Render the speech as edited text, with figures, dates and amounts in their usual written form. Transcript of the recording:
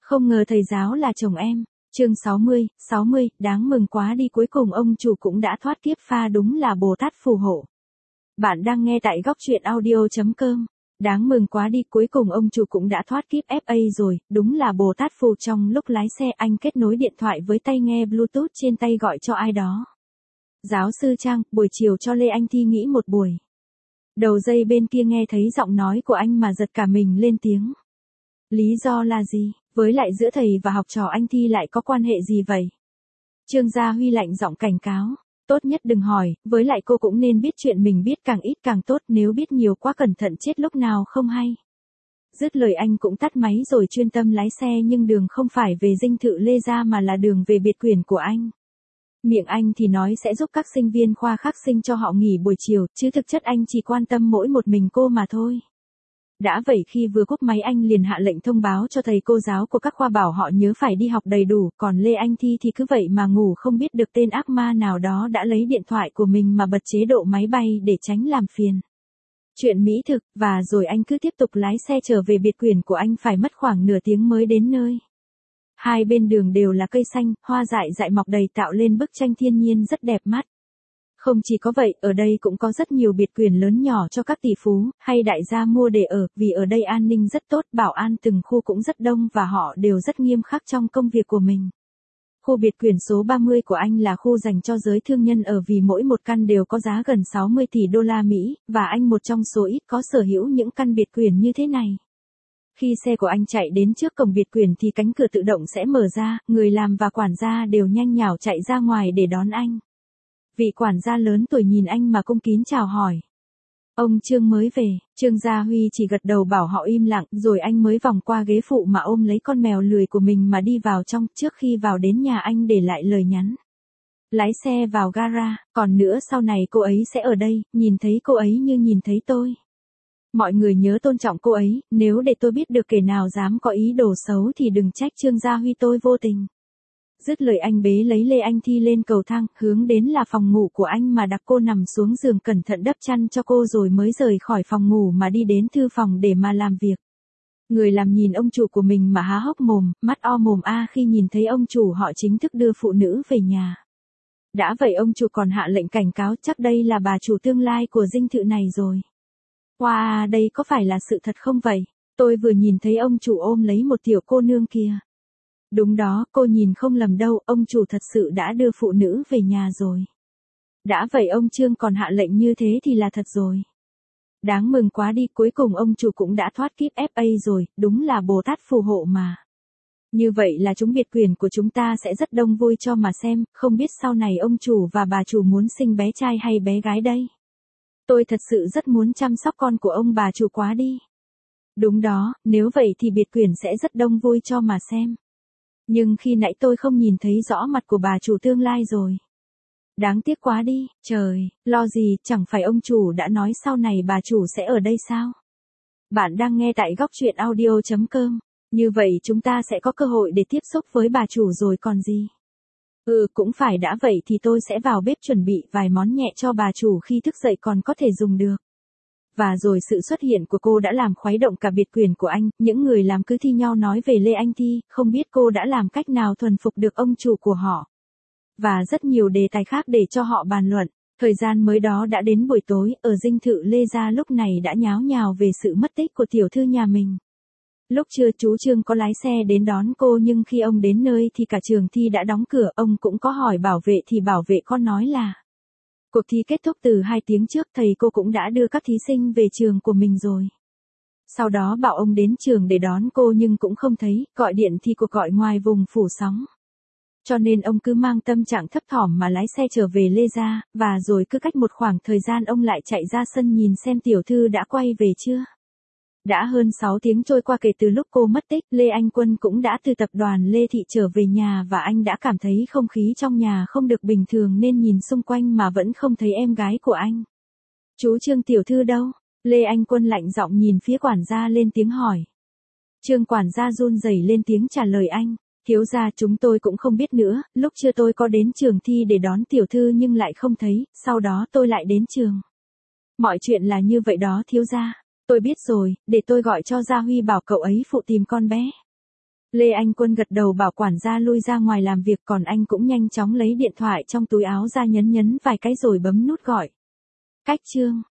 Không ngờ thầy giáo là chồng em. Chương 60, đáng mừng quá đi, cuối cùng ông chủ cũng đã thoát kiếp, pha đúng là Bồ Tát phù hộ. Bạn đang nghe tại góc truyện audio.com. Đáng mừng quá đi, cuối cùng ông chủ cũng đã thoát kiếp FA rồi, đúng là Bồ Tát phù. Trong lúc lái xe anh kết nối điện thoại với tai nghe Bluetooth trên tay gọi cho ai đó. Giáo sư Trang, buổi chiều cho Lê Anh thi nghĩ một buổi. Đầu dây bên kia nghe thấy giọng nói của anh mà giật cả mình lên tiếng. Lý do là gì? Với lại giữa thầy và học trò anh thi lại có quan hệ gì vậy? Trương Gia Huy lạnh giọng cảnh cáo. Tốt nhất đừng hỏi, với lại cô cũng nên biết chuyện mình biết càng ít càng tốt, nếu biết nhiều quá cẩn thận chết lúc nào không hay. Dứt lời anh cũng tắt máy rồi chuyên tâm lái xe, nhưng đường không phải về dinh thự Lê Gia mà là đường về biệt quyển của anh. Miệng anh thì nói sẽ giúp các sinh viên khoa khắc sinh cho họ nghỉ buổi chiều, chứ thực chất anh chỉ quan tâm mỗi một mình cô mà thôi. Đã vậy khi vừa cúp máy anh liền hạ lệnh thông báo cho thầy cô giáo của các khoa bảo họ nhớ phải đi học đầy đủ, còn Lê Anh Thi thì cứ vậy mà ngủ, không biết được tên ác ma nào đó đã lấy điện thoại của mình mà bật chế độ máy bay để tránh làm phiền. Chuyện mỹ thực, và rồi anh cứ tiếp tục lái xe trở về biệt quyển của anh, phải mất khoảng nửa tiếng mới đến nơi. Hai bên đường đều là cây xanh, hoa dại dại mọc đầy tạo lên bức tranh thiên nhiên rất đẹp mắt. Không chỉ có vậy, ở đây cũng có rất nhiều biệt quyển lớn nhỏ cho các tỷ phú hay đại gia mua để ở, vì ở đây an ninh rất tốt, bảo an từng khu cũng rất đông và họ đều rất nghiêm khắc trong công việc của mình. Khu biệt quyển số 30 của anh là khu dành cho giới thương nhân ở, vì mỗi một căn đều có giá gần 60 tỷ đô la Mỹ, và anh một trong số ít có sở hữu những căn biệt quyển như thế này. Khi xe của anh chạy đến trước cổng biệt quyển thì cánh cửa tự động sẽ mở ra, người làm và quản gia đều nhanh nhảu chạy ra ngoài để đón anh. Vị quản gia lớn tuổi nhìn anh mà cung kín chào hỏi. Ông Trương mới về. Trương Gia Huy chỉ gật đầu bảo họ im lặng, rồi anh mới vòng qua ghế phụ mà ôm lấy con mèo lười của mình mà đi vào trong. Trước khi vào đến nhà anh để lại lời nhắn. Lái xe vào gara, còn nữa sau này cô ấy sẽ ở đây, nhìn thấy cô ấy như nhìn thấy tôi. Mọi người nhớ tôn trọng cô ấy, nếu để tôi biết được kẻ nào dám có ý đồ xấu thì đừng trách Trương Gia Huy tôi vô tình. Dứt lời anh bế lấy Lê Anh Thi lên cầu thang, hướng đến là phòng ngủ của anh mà đặt cô nằm xuống giường, cẩn thận đắp chăn cho cô rồi mới rời khỏi phòng ngủ mà đi đến thư phòng để mà làm việc. Người làm nhìn ông chủ của mình mà há hốc mồm, mắt o mồm khi nhìn thấy ông chủ họ chính thức đưa phụ nữ về nhà. Đã vậy ông chủ còn hạ lệnh cảnh cáo, chắc đây là bà chủ tương lai của dinh thự này rồi. Wow, đây có phải là sự thật không vậy? Tôi vừa nhìn thấy ông chủ ôm lấy một tiểu cô nương kia. Đúng đó, cô nhìn không lầm đâu, ông chủ thật sự đã đưa phụ nữ về nhà rồi. Đã vậy ông Trương còn hạ lệnh như thế thì là thật rồi. Đáng mừng quá đi, cuối cùng ông chủ cũng đã thoát kiếp FA rồi, đúng là Bồ Tát phù hộ mà. Như vậy là chúng biệt quyển của chúng ta sẽ rất đông vui cho mà xem, không biết sau này ông chủ và bà chủ muốn sinh bé trai hay bé gái đây. Tôi thật sự rất muốn chăm sóc con của ông bà chủ quá đi. Đúng đó, nếu vậy thì biệt quyển sẽ rất đông vui cho mà xem. Nhưng khi nãy tôi không nhìn thấy rõ mặt của bà chủ tương lai rồi. Đáng tiếc quá đi, trời, lo gì, chẳng phải ông chủ đã nói sau này bà chủ sẽ ở đây sao? Bạn đang nghe tại góc truyện audio.com, như vậy chúng ta sẽ có cơ hội để tiếp xúc với bà chủ rồi còn gì. Cũng phải, đã vậy thì tôi sẽ vào bếp chuẩn bị vài món nhẹ cho bà chủ khi thức dậy còn có thể dùng được. Và rồi sự xuất hiện của cô đã làm khuấy động cả biệt quyển của anh, những người làm cứ thi nhau nói về Lê Anh Thi, không biết cô đã làm cách nào thuần phục được ông chủ của họ. Và rất nhiều đề tài khác để cho họ bàn luận. Thời gian mới đó đã đến buổi tối, ở dinh thự Lê Gia lúc này đã nháo nhào về sự mất tích của tiểu thư nhà mình. Lúc trưa chú Trương có lái xe đến đón cô, nhưng khi ông đến nơi thì cả trường thi đã đóng cửa, ông cũng có hỏi bảo vệ thì bảo vệ con nói là cuộc thi kết thúc từ 2 tiếng trước, thầy cô cũng đã đưa các thí sinh về trường của mình rồi. Sau đó bảo ông đến trường để đón cô nhưng cũng không thấy, gọi điện thì cuộc gọi ngoài vùng phủ sóng. Cho nên ông cứ mang tâm trạng thấp thỏm mà lái xe trở về Lê Gia, và rồi cứ cách một khoảng thời gian ông lại chạy ra sân nhìn xem tiểu thư đã quay về chưa. Đã hơn 6 tiếng trôi qua kể từ lúc cô mất tích, Lê Anh Quân cũng đã từ tập đoàn Lê Thị trở về nhà và anh đã cảm thấy không khí trong nhà không được bình thường nên nhìn xung quanh mà vẫn không thấy em gái của anh. Chú Trương tiểu thư đâu? Lê Anh Quân lạnh giọng nhìn phía quản gia lên tiếng hỏi. Trương quản gia run rẩy lên tiếng trả lời anh. Thiếu gia, chúng tôi cũng không biết nữa, lúc trưa tôi có đến trường thi để đón tiểu thư nhưng lại không thấy, sau đó tôi lại đến trường. Mọi chuyện là như vậy đó thiếu gia. Tôi biết rồi, để tôi gọi cho Gia Huy bảo cậu ấy phụ tìm con bé. Lê Anh Quân gật đầu bảo quản gia lui ra ngoài làm việc, còn anh cũng nhanh chóng lấy điện thoại trong túi áo ra nhấn vài cái rồi bấm nút gọi. Cách chương